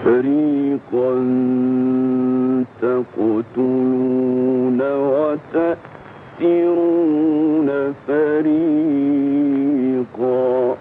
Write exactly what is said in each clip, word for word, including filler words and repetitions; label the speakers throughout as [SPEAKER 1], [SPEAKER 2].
[SPEAKER 1] فريقا تقتلون وتأسرون فريقا.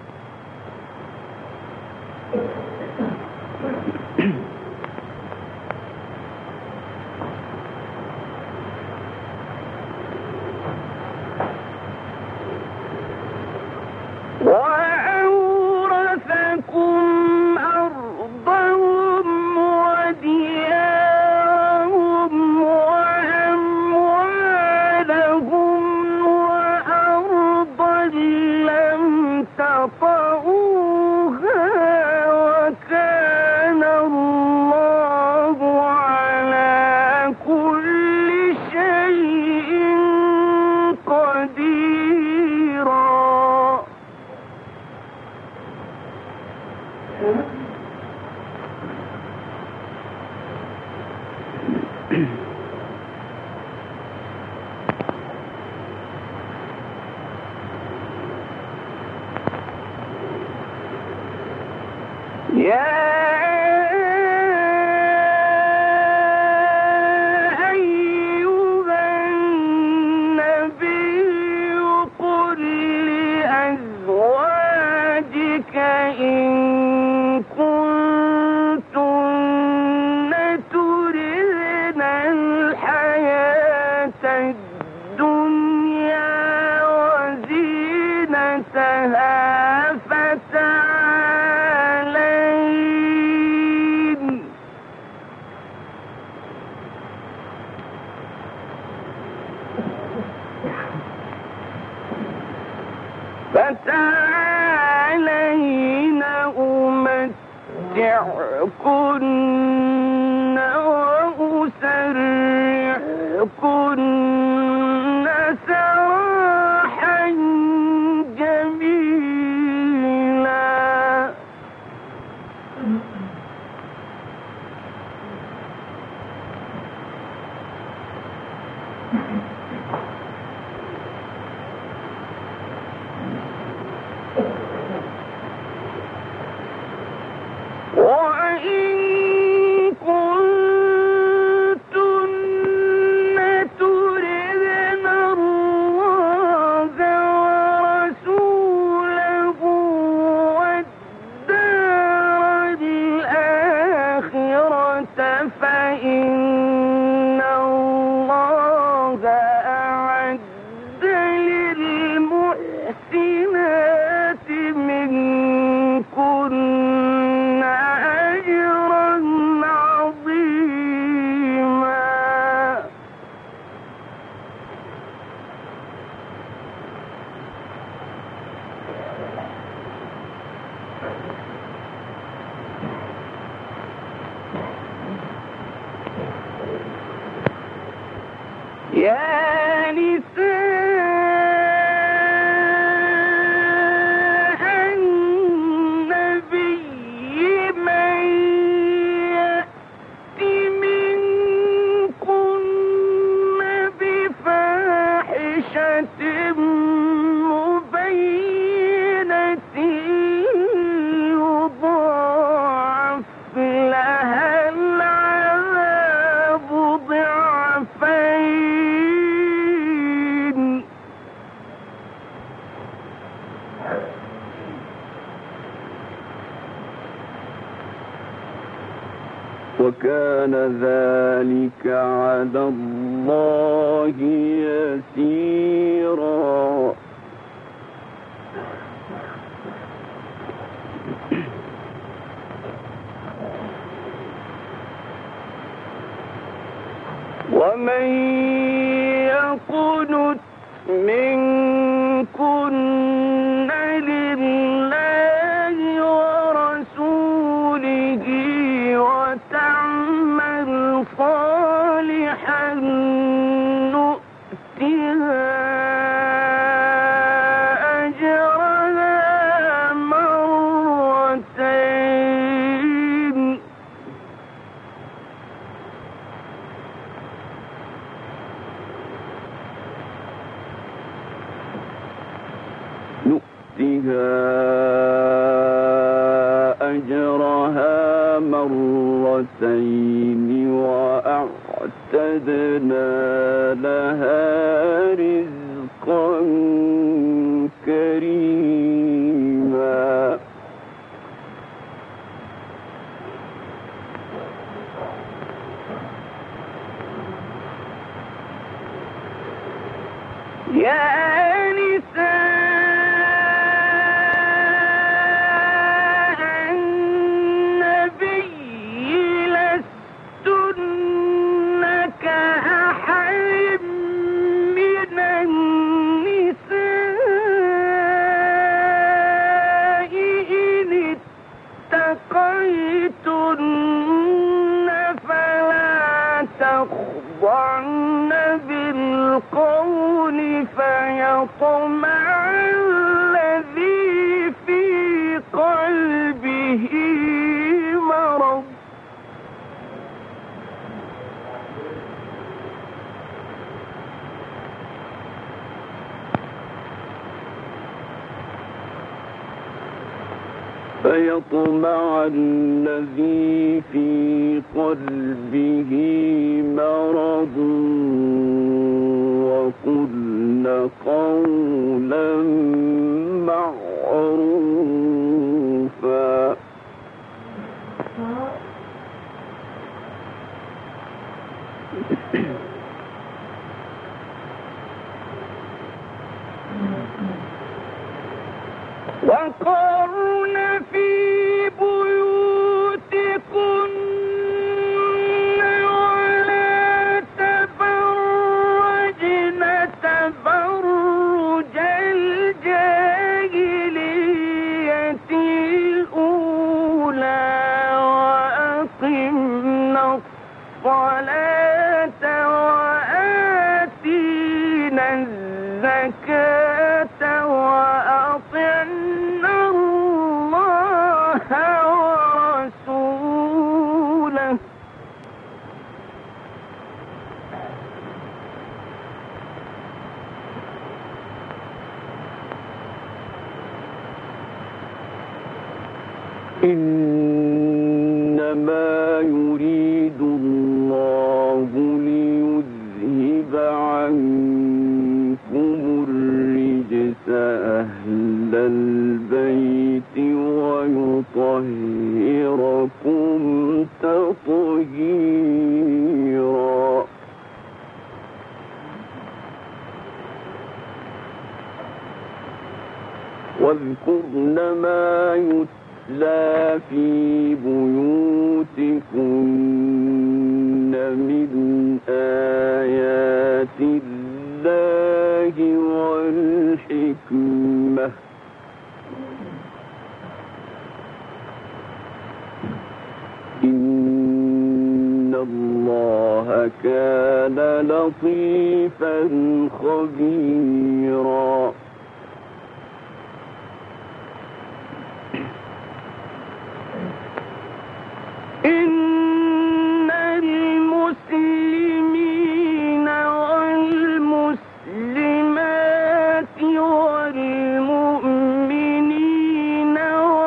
[SPEAKER 1] فتعالين أمتعكن وأسرحكن سراحا جميلا. فإن الله أعد للمحسنات منكن أجرا عظيما. يا نساء النبي من يأت منكن بفاحشة مبينة يضاعف لها العذاب ضعفين. وكان ذلك على الله يسيرا. ومن يقنت منكن لله ورسوله وتعمل صالحا نؤتها أجرها مرتين نؤتها أجرها مرتين
[SPEAKER 2] مرتين وأعتدنا لها رزقا كريما
[SPEAKER 1] يا نساء تخضعن بالقول فيطمع الذي في قلبه مرض
[SPEAKER 2] فيطمع الذي في قلبه مرض وقلن قولا معروفا
[SPEAKER 1] وقرن في بيوتكن ولا تبرجن تبرج الجاهلية الأولى وأقمنا الصلاة وآتينا الزكاة وأطعنا الله ورسوله
[SPEAKER 2] إنما يريد الله ليذهب عنكم الرجس أهل البيت ويطهركم تطهيرا واذكرن ما يتلى في بيوتكن من آيات الله والحكمة إن الله كان لطيفا خبيرا
[SPEAKER 1] إن المسلمين والمسلمات والمؤمنين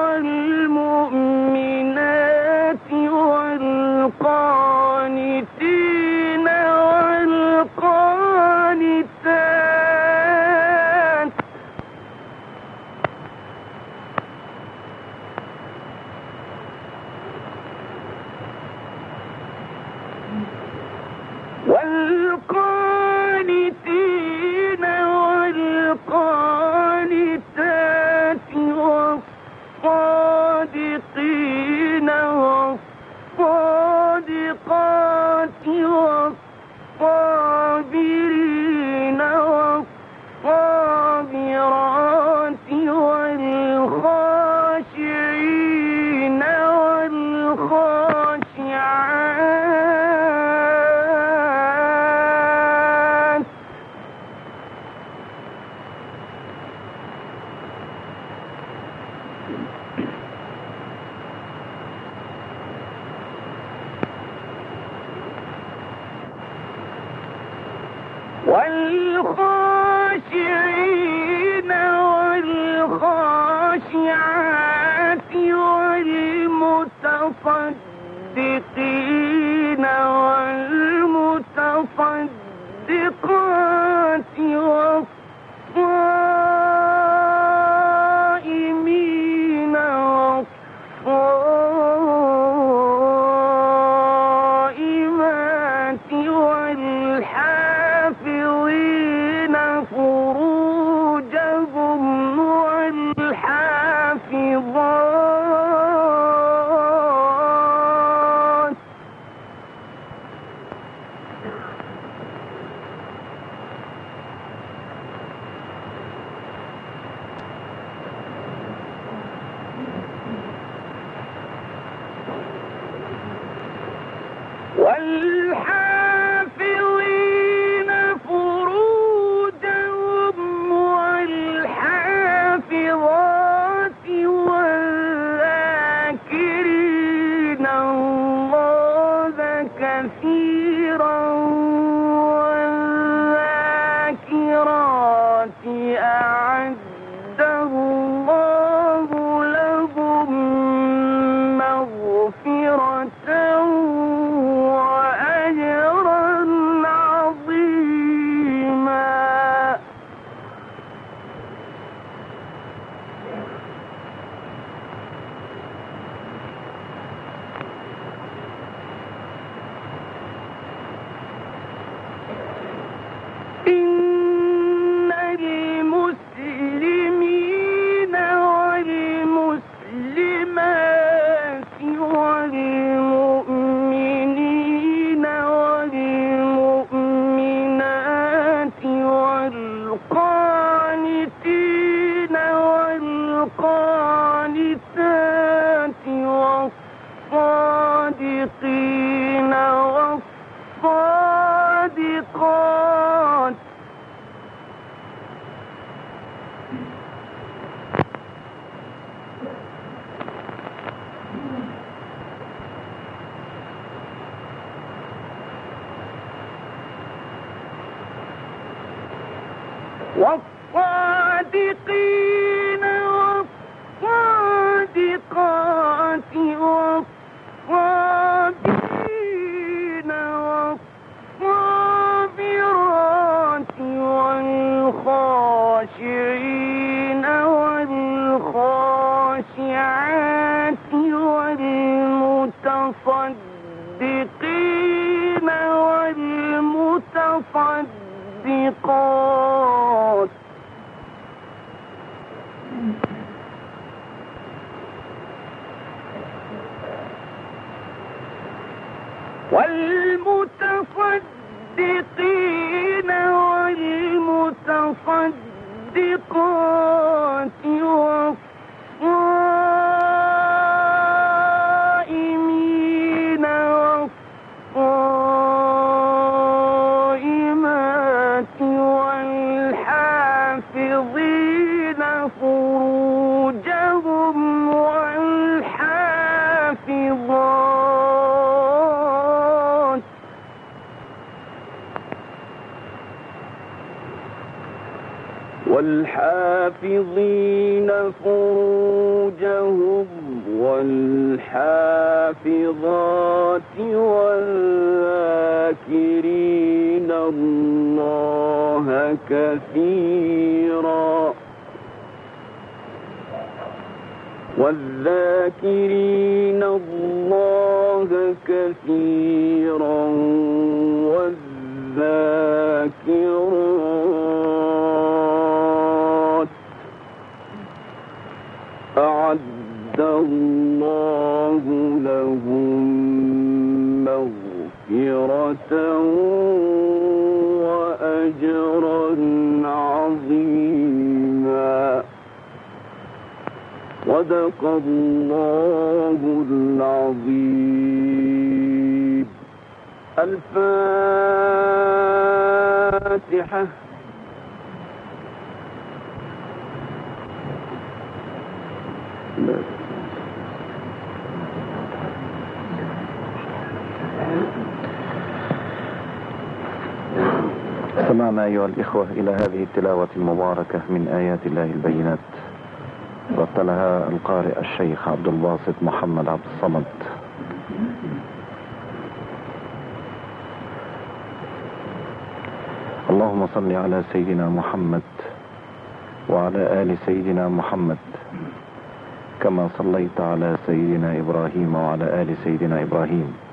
[SPEAKER 1] والمؤمنات والقانتين والقانتات والقانتين والقانتات والصادقين والصادقات والصابرين والصابرات والخاشعين والخاشعات والخاشعين والخاشعات والمتصدقين والصادقين والصادقات والصابرين والصابرات والخاشعين والخاشعات والمتصدقين والمتصدقات والمتصدقين والمتصدقات والصائمين والصائمات والحافظين فروجهم والحافظات والحافظين فروجهم والحافظات والذاكرين الله كثيرا والذاكرين الله كثيرا والذاكرات أعد الله لهم مغفرة وأجرا عظيما. صدق الله العظيم. الفاتحة.
[SPEAKER 3] سمعنا أيها الإخوة إلى هذه التلاوة المباركة من آيات الله البينات، رتلها القارئ الشيخ عبد الباسط محمد عبد الصمد. اللهم صل على سيدنا محمد وعلى آل سيدنا محمد كما صليت على سيدنا إبراهيم وعلى آل سيدنا إبراهيم